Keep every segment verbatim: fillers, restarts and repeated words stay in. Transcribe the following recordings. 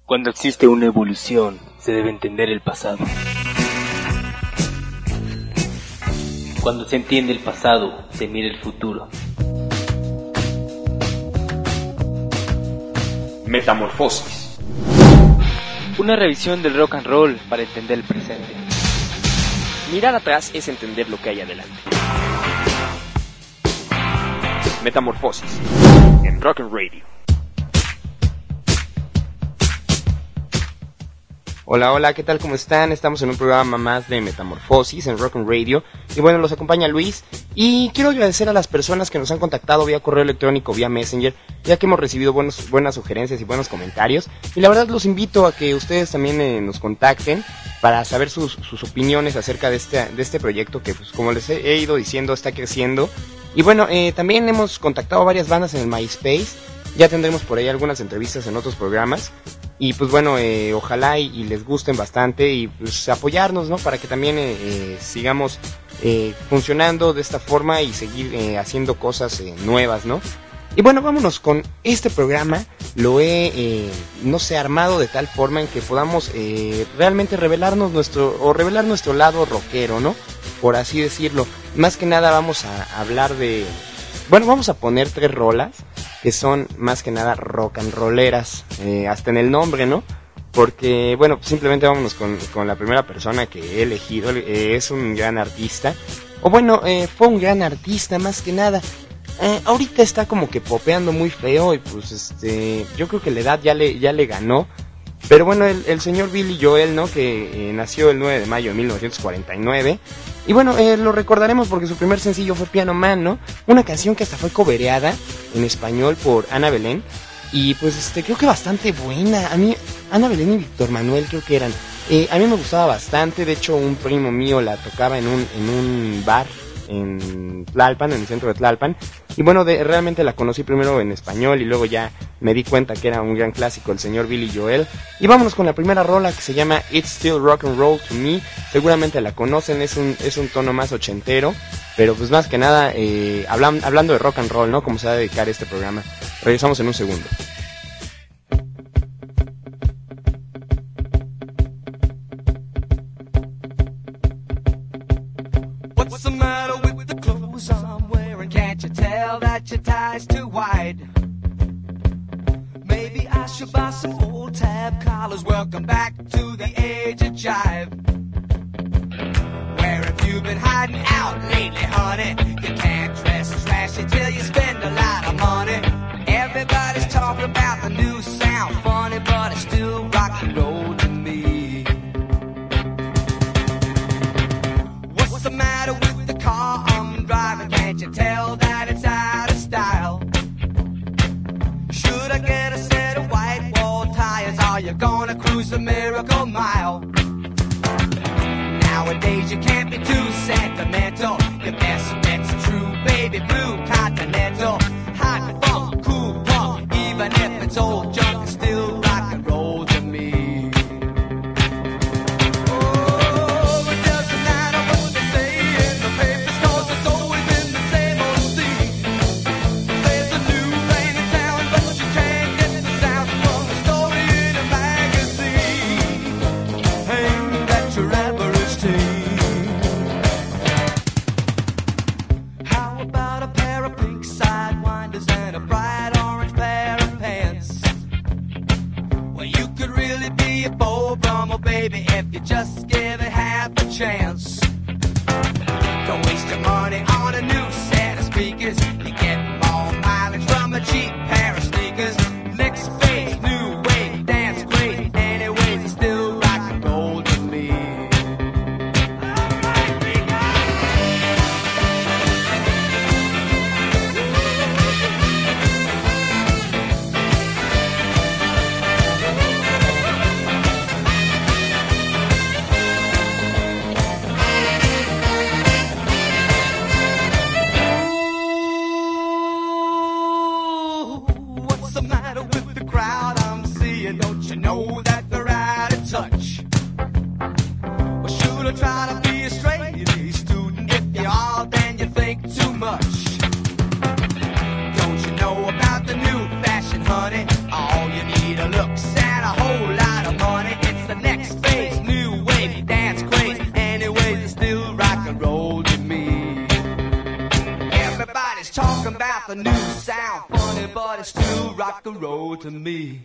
Cuando existe una evolución, se debe entender el pasado. Cuando se entiende el pasado, se mira el futuro. Metamorfosis. Una revisión del rock and roll para entender el presente. Mirar atrás es entender lo que hay adelante. Metamorfosis. En Rock and Radio. Hola, hola, ¿qué tal? ¿Cómo están? Estamos en un programa más de Metamorfosis en Rock and Radio. Y bueno, los acompaña Luis. Y quiero agradecer a las personas que nos han contactado vía correo electrónico, vía Messenger, ya que hemos recibido buenos, buenas sugerencias y buenos comentarios. Y la verdad los invito a que ustedes también eh, nos contacten para saber sus, sus opiniones acerca de este, de este proyecto que, pues, como les he, he ido diciendo, está creciendo. Y bueno, eh, también hemos contactado a varias bandas en el MySpace. Ya tendremos por ahí algunas entrevistas en otros programas. Y pues bueno, eh, ojalá y, y les gusten bastante y pues apoyarnos, ¿no? Para que también eh, eh, sigamos eh, funcionando de esta forma y seguir eh, haciendo cosas eh, nuevas, ¿no? Y bueno, vámonos con este programa. Lo he, eh, no sé, armado de tal forma en que podamos eh, realmente revelarnos nuestro, o revelar nuestro lado rockero, ¿no? Por así decirlo. Más que nada vamos a hablar de... Bueno, vamos a poner tres rolas que son más que nada rock and rolleras, eh, hasta en el nombre, ¿no? Porque, bueno, simplemente vámonos con, con la primera persona que he elegido, eh, es un gran artista, o bueno, eh, fue un gran artista más que nada. Eh, ahorita está como que popeando muy feo y pues este, yo creo que la edad ya le, ya le ganó. Pero bueno, el, el señor Billy Joel, ¿no? Que eh, nació el nueve de mayo de mil novecientos cuarenta y nueve. Y bueno, eh, lo recordaremos porque su primer sencillo fue Piano Man, ¿no? Una canción que hasta fue covereada en español por Ana Belén. Y pues este, creo que bastante buena. A mí, Ana Belén y Víctor Manuel creo que eran. Eh, a mí me gustaba bastante. De hecho, un primo mío la tocaba en un, en un bar en Tlalpan, en el centro de Tlalpan. Y bueno, de, realmente la conocí primero en español y luego ya me di cuenta que era un gran clásico, el señor Billy Joel. Y vámonos con la primera rola que se llama It's Still Rock and Roll to Me. Seguramente la conocen, es un, es un tono más ochentero, pero pues más que nada, eh, hablan, hablando de rock and roll, ¿no? Como se va a dedicar este programa. Regresamos en un segundo. What's the matter with the clothes I'm wearing? Can't you tell that your tie's too wide? Maybe I should buy some old tab collars. Welcome back to the age of jive. Where have you been hiding out lately, honey? You can't dress as flashy till you spend a lot of money. Everybody's talking about the new sound, funny, but it's still rock and roll to me. What's the matter with the car I'm driving? Can't you tell that it's out of style? Should I get a set of white wall tires? Are you gonna cruise the Miracle Mile? Nowadays you can't be too sentimental. Your best bet's a true baby blue Continental. Hot funk, cool punk, even if it's old junk, it's still rock and roll to me. Oh, it doesn't matter what they say in the papers, 'cause it's always been the same old scene. There's a new rain in town, but you can't get the sound from the story in a magazine aimed at your average teen. How about a pair of pink sidewinders and a bright orange pair of pants? Well, you could really be a Beau Brummel, baby, if you just give it half a chance. Don't waste your money on a new set of speakers. You get more mileage from a cheap pair of sneakers. Next phase, new wave, dance great. Anyways, it's still rock and roll to me. What's the matter with the crowd I'm seeing? Don't you know that they're out of touch? Well, should I try to be a straight-A student? If you are, then you think too much. Don't you know about the new fashion, honey? All you need are looks and a whole lot rock and roll to me.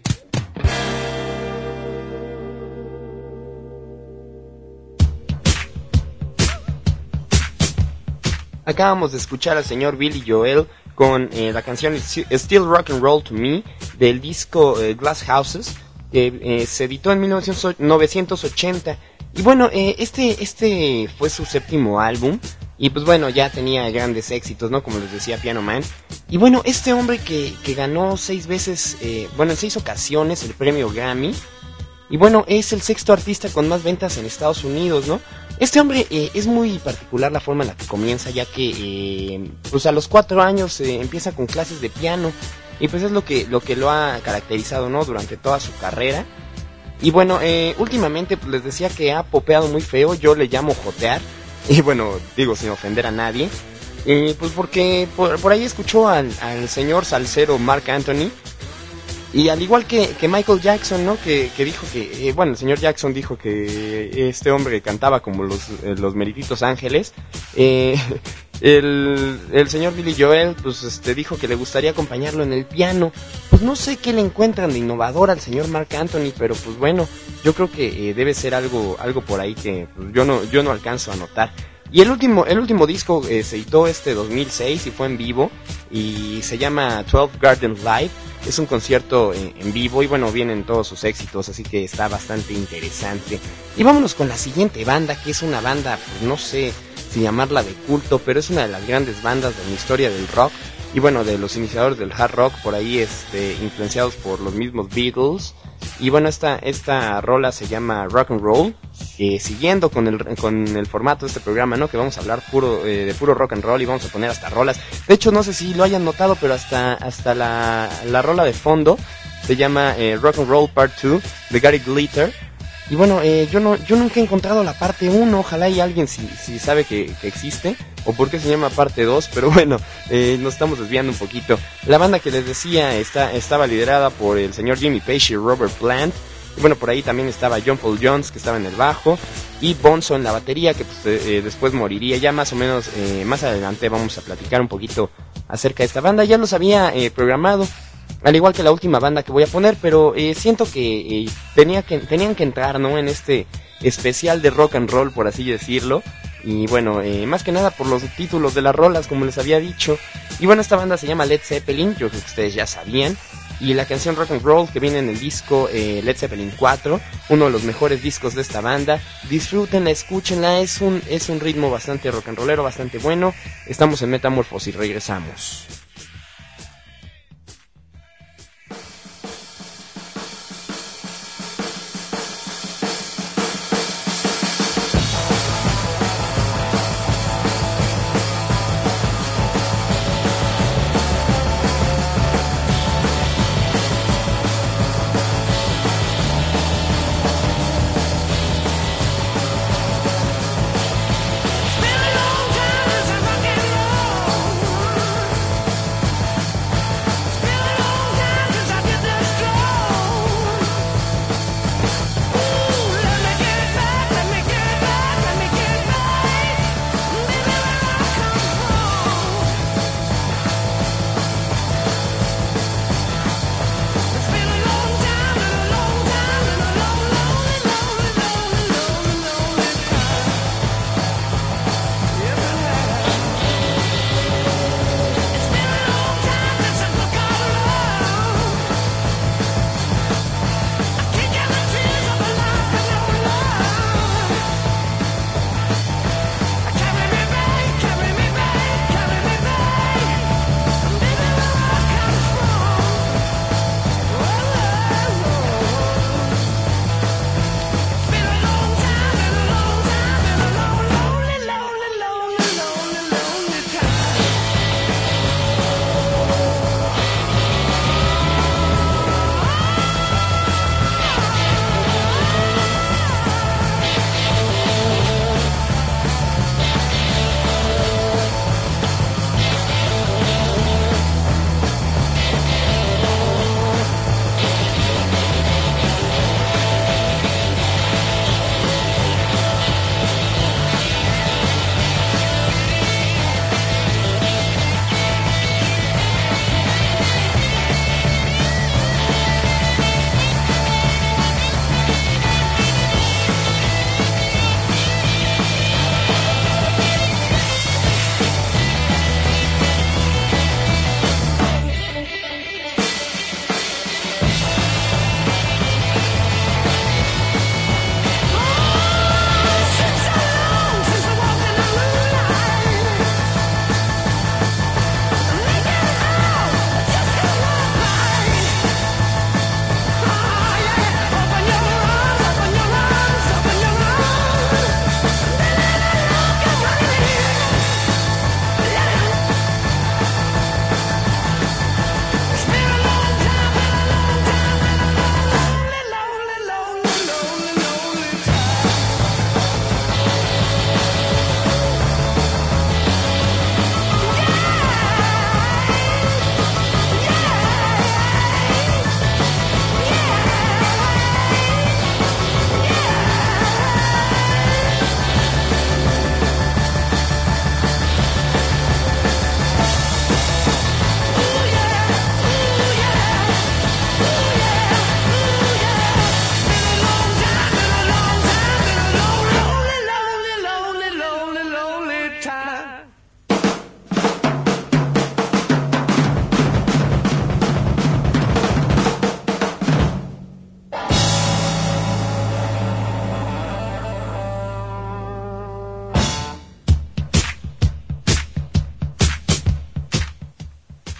Acabamos de escuchar al señor Billy Joel con eh, la canción Still Rock and Roll to Me del disco eh, Glass Houses, que eh, se editó en mil novecientos ochenta. Y bueno, eh, este, este fue su séptimo álbum. Y pues bueno, ya tenía grandes éxitos, ¿no? Como les decía, Piano Man. Y bueno, este hombre que, que ganó seis veces, eh, bueno, en seis ocasiones el premio Grammy. Y bueno, es el sexto artista con más ventas en Estados Unidos, ¿no? Este hombre eh, es muy particular la forma en la que comienza, ya que eh, pues a los cuatro años eh, empieza con clases de piano. Y pues es lo que, lo que lo ha caracterizado, ¿no? Durante toda su carrera. Y bueno, eh, últimamente pues les decía que ha popeado muy feo, yo le llamo jotear. Y bueno, digo sin ofender a nadie. Eh, pues porque por, por ahí escuchó al, al señor salsero Marc Anthony. Y al igual que, que Michael Jackson, ¿no? Que, que dijo que, eh, bueno, el señor Jackson dijo que este hombre cantaba como los, eh, los Merititos Ángeles. Eh, el, el señor Billy Joel, pues, este, dijo que le gustaría acompañarlo en el piano. Pues no sé qué le encuentran de innovador al señor Marc Anthony, pero pues bueno, yo creo que eh, debe ser algo, algo por ahí que pues, yo no, yo no alcanzo a notar. Y el último, el último disco eh, se editó este dos mil seis y fue en vivo y se llama twelve Garden Live. Es un concierto en, en vivo y bueno, vienen todos sus éxitos, así que está bastante interesante. Y vámonos con la siguiente banda, que es una banda, pues no sé si llamarla de culto, pero es una de las grandes bandas de la historia del rock. Y bueno, de los iniciadores del hard rock, por ahí este, influenciados por los mismos Beatles. Y bueno, esta, esta rola se llama Rock and Roll. Eh, siguiendo con el, con el formato de este programa, ¿no? Que vamos a hablar puro, eh, de puro rock and roll y vamos a poner hasta rolas. De hecho, no sé si lo hayan notado, pero hasta, hasta la, la rola de fondo se llama eh, Rock and Roll Part dos de Gary Glitter. Y bueno, eh, yo no yo nunca he encontrado la parte uno, ojalá y alguien si, si sabe que, que existe o por qué se llama parte dos, pero bueno, eh, nos estamos desviando un poquito. La banda que les decía está, estaba liderada por el señor Jimmy Page y Robert Plant. Y bueno, por ahí también estaba John Paul Jones, que estaba en el bajo, y Bonzo en la batería, que pues, eh, después moriría. Ya más o menos, eh, más adelante vamos a platicar un poquito acerca de esta banda. Ya los había eh, programado, al igual que la última banda que voy a poner, pero eh, siento que, eh, tenía que tenían que entrar, ¿no? En este especial de rock and roll, por así decirlo. Y bueno, eh, más que nada por los títulos de las rolas, como les había dicho. Y bueno, esta banda se llama Led Zeppelin, yo creo que ustedes ya sabían. Y la canción Rock and Roll que viene en el disco eh, Led Zeppelin cuatro, uno de los mejores discos de esta banda. Disfrútenla, escúchenla, es un, es un ritmo bastante rock and rollero, bastante bueno. Estamos en Metamorfosis, regresamos.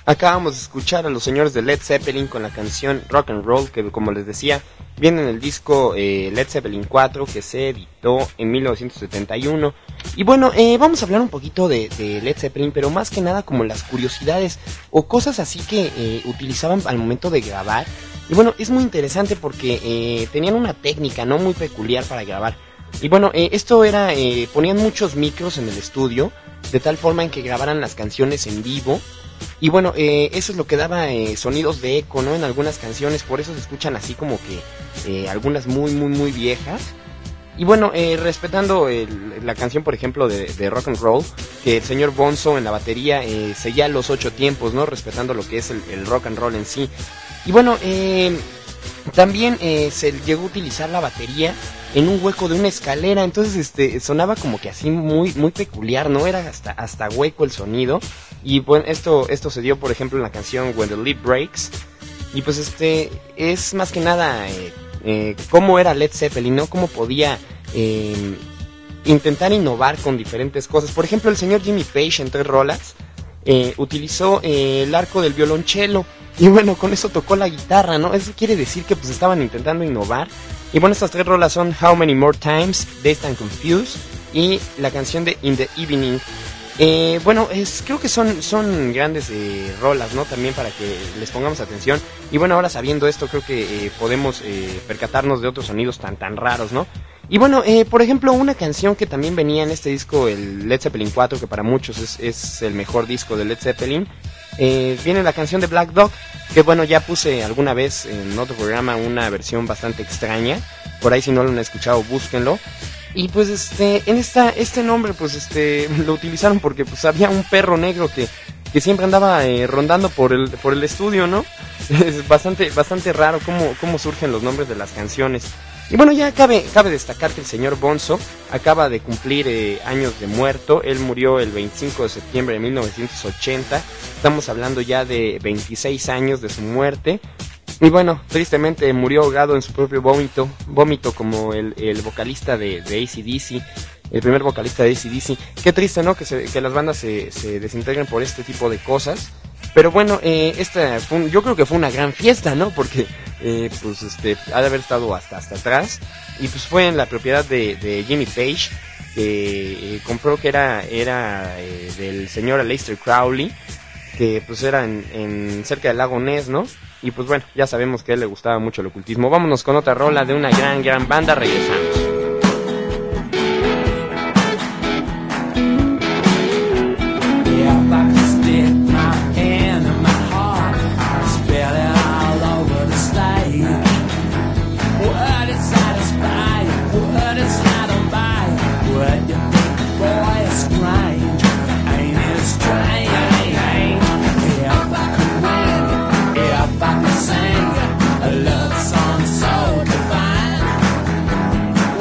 Acabamos de escuchar a los señores de Led Zeppelin con la canción Rock and Roll, que como les decía, viene en el disco eh, Led Zeppelin cuatro, que se editó en mil novecientos setenta y uno. Y bueno, eh, vamos a hablar un poquito de, de Led Zeppelin, pero más que nada como las curiosidades o cosas así que eh, utilizaban al momento de grabar. Y bueno, es muy interesante porque eh, tenían una técnica no muy peculiar para grabar. Y bueno, eh, esto era, eh, ponían muchos micros en el estudio, de tal forma en que grabaran las canciones en vivo. Y bueno, eh, eso es lo que daba eh, sonidos de eco, ¿no? En algunas canciones, por eso se escuchan así como que eh, algunas muy, muy, muy viejas. Y bueno, eh, respetando el, la canción, por ejemplo, de, de Rock and Roll, que el señor Bonzo en la batería eh, seguía los ocho tiempos, ¿no? Respetando lo que es el, el rock and roll en sí. Y bueno, eh, también eh, se llegó a utilizar la batería en un hueco de una escalera, entonces este sonaba como que así muy muy peculiar, no era hasta hasta hueco el sonido. Y bueno, esto esto se dio por ejemplo en la canción When the Leaf Breaks. Y pues este es más que nada eh, eh, cómo era Led Zeppelin, ¿no? Cómo podía eh, intentar innovar con diferentes cosas. Por ejemplo, el señor Jimmy Page en tres rolas eh, utilizó eh, el arco del violonchelo. Y bueno, con eso tocó la guitarra, ¿no? Eso quiere decir que pues estaban intentando innovar. Y bueno, estas tres rolas son How Many More Times, Dazed and Confused y la canción de In the Evening. Eh, bueno, es, creo que son, son grandes eh, rolas, ¿no? También para que les pongamos atención. Y bueno, ahora sabiendo esto, creo que eh, podemos eh, percatarnos de otros sonidos tan tan raros, ¿no? Y bueno, eh, por ejemplo, una canción que también venía en este disco, el Led Zeppelin cuatro, que para muchos es, es el mejor disco de Led Zeppelin. Eh, viene la canción de Black Dog, que bueno, ya puse alguna vez en otro programa una versión bastante extraña. Por ahí si no lo han escuchado, búsquenlo. Y pues este, en esta, este nombre pues este, lo utilizaron porque pues había un perro negro que, que siempre andaba eh, rondando por el, por el estudio, ¿no? Es bastante, bastante raro cómo, cómo surgen los nombres de las canciones. Y bueno, ya cabe, cabe destacar que el señor Bonzo acaba de cumplir eh, años de muerto. Él murió el veinticinco de septiembre de mil novecientos ochenta. Estamos hablando ya de veintiséis años de su muerte. Y bueno, tristemente murió ahogado en su propio vómito, vómito como el, el vocalista de, de A C D C, el primer vocalista de A C D C. Qué triste, ¿no? Que, se, que las bandas se, se desintegren por este tipo de cosas. Pero bueno, eh, esta fue un, yo creo que fue una gran fiesta, ¿no? Porque eh, pues este ha de haber estado hasta hasta atrás. Y pues fue en la propiedad de, de Jimmy Page, que eh, compró que era, era eh, del señor Aleister Crowley, que pues era en, en cerca del lago Ness, ¿no? Y pues bueno, ya sabemos que a él le gustaba mucho el ocultismo. Vámonos con otra rola de una gran, gran banda, regresamos. A love song so divine.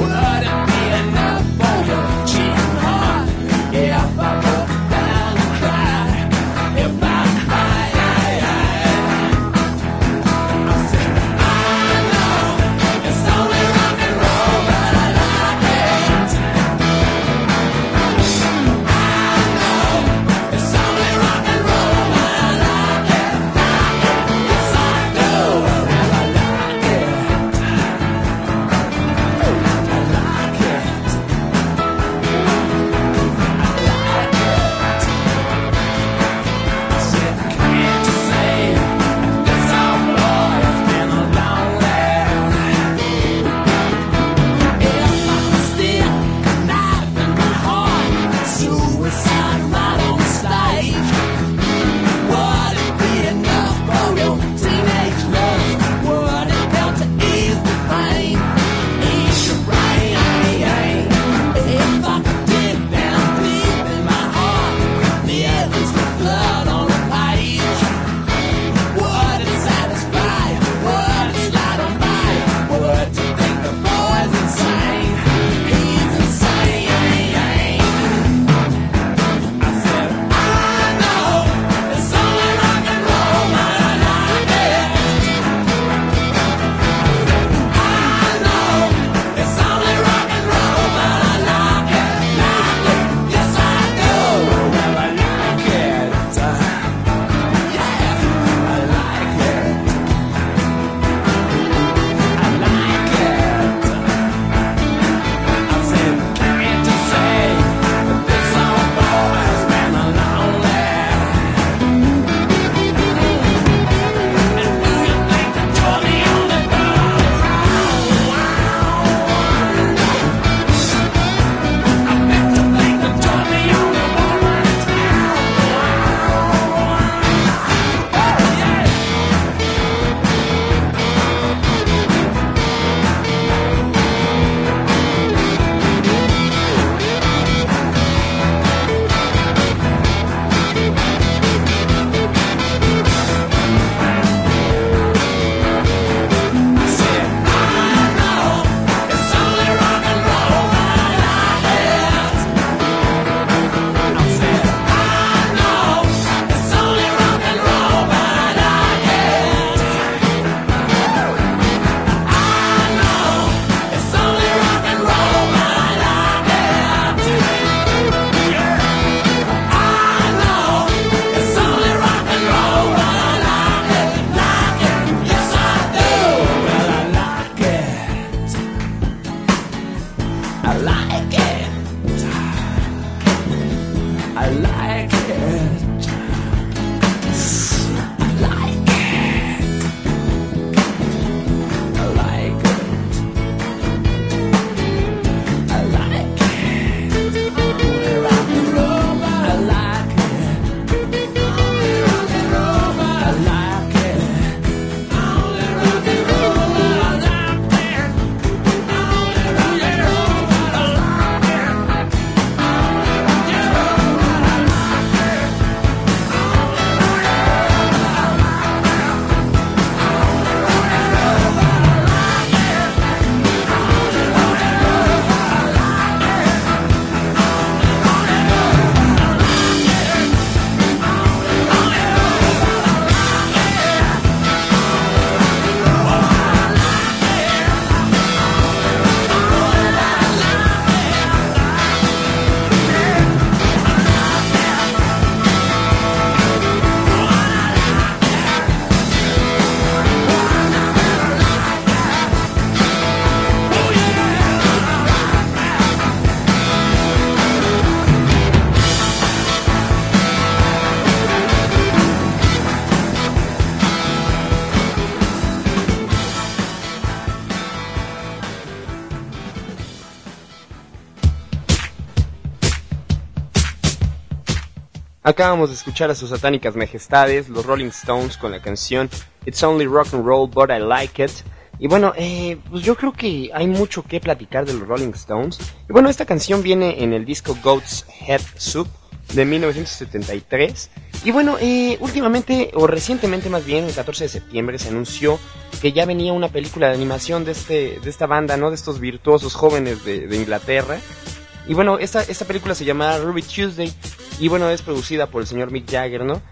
Acabamos de escuchar a sus satánicas majestades, los Rolling Stones, con la canción It's Only Rock and Roll, But I Like It. Y bueno, eh, pues yo creo que hay mucho que platicar de los Rolling Stones. Y bueno, esta canción viene en el disco Goat's Head Soup de mil novecientos setenta y tres. Y bueno, eh, últimamente, o recientemente más bien, el catorce de septiembre se anunció que ya venía una película de animación de este de esta banda, ¿no? De estos virtuosos jóvenes de, de Inglaterra. Y bueno, esta, esta película se llama Ruby Tuesday. Y bueno, es producida por el señor Mick Jagger, ¿no?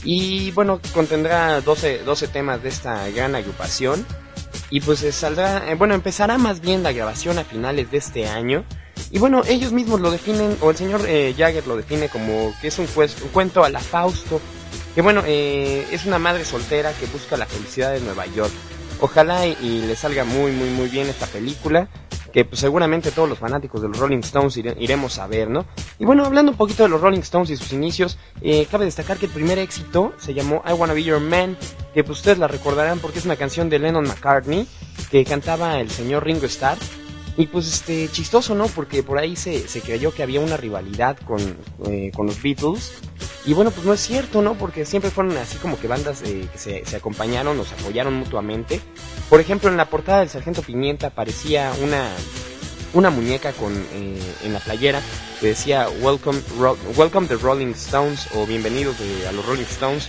Y bueno, contendrá doce, doce temas de esta gran agrupación. Y pues saldrá, eh, bueno, empezará más bien la grabación a finales de este año. Y bueno, ellos mismos lo definen, o el señor eh, Jagger lo define como que es un, pues, un cuento a la Fausto. Que bueno, eh, es una madre soltera que busca la felicidad en Nueva York. Ojalá y, y le salga muy, muy, muy bien esta película, que pues seguramente todos los fanáticos de los Rolling Stones ire, iremos a ver, ¿no? Y bueno, hablando un poquito de los Rolling Stones y sus inicios, eh, cabe destacar que el primer éxito se llamó I Wanna Be Your Man, que pues ustedes la recordarán porque es una canción de Lennon McCartney, que cantaba el señor Ringo Starr. Y pues este, chistoso, ¿no? Porque por ahí se, se creyó que había una rivalidad con, eh, con los Beatles. Y bueno, pues no es cierto, ¿no? Porque siempre fueron así como que bandas eh, que se, se acompañaron, o se apoyaron mutuamente. Por ejemplo, en la portada del Sargento Pimienta aparecía una, una muñeca con eh, en la playera que decía Welcome, Ro- Welcome the Rolling Stones, o Bienvenidos de, a los Rolling Stones.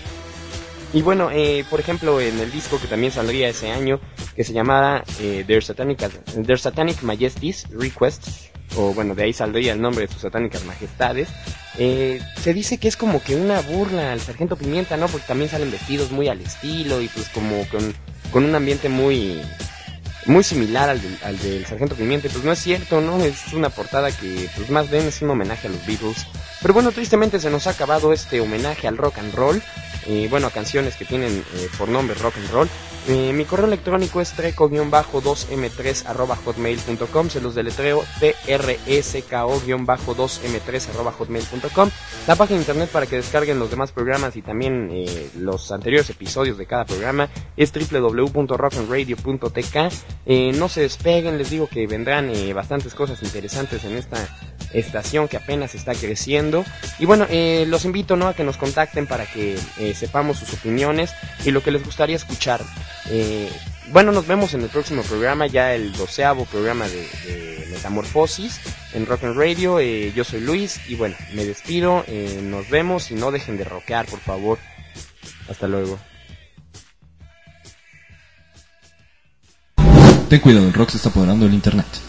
Y bueno, eh, por ejemplo, en el disco que también saldría ese año, que se llamara eh, Their, Satanic, Their Satanic Majesties Requests, o bueno, de ahí saldría el nombre de sus satánicas majestades, eh, se dice que es como que una burla al Sargento Pimienta, ¿no? Porque también salen vestidos muy al estilo y pues como con, con un ambiente muy muy similar al del, al del Sargento Pimienta. Pues no es cierto, ¿no? Es una portada que pues más bien es un homenaje a los Beatles. Pero bueno, tristemente se nos ha acabado este homenaje al rock and roll. Eh, bueno, a canciones que tienen eh, por nombre rock and roll. Eh, mi correo electrónico es treco dos eme tres arroba hotmail punto com. Se los deletreo T R E C K O dos eme tres arroba hotmail punto com. La página de internet para que descarguen los demás programas y también eh, los anteriores episodios de cada programa es doble u doble u doble u punto rock and radio punto t k. Eh, no se despeguen, les digo que vendrán eh, bastantes cosas interesantes en esta estación que apenas está creciendo. Y bueno, eh, los invito, ¿no?, a que nos contacten para que eh, sepamos sus opiniones y lo que les gustaría escuchar. Eh, bueno, nos vemos en el próximo programa, ya el doceavo programa de, de Metamorfosis en Rock and Radio. Eh, yo soy Luis y bueno, me despido, eh, nos vemos y no dejen de rockear, por favor. Hasta luego. Ten cuidado, el rock se está apoderando del internet.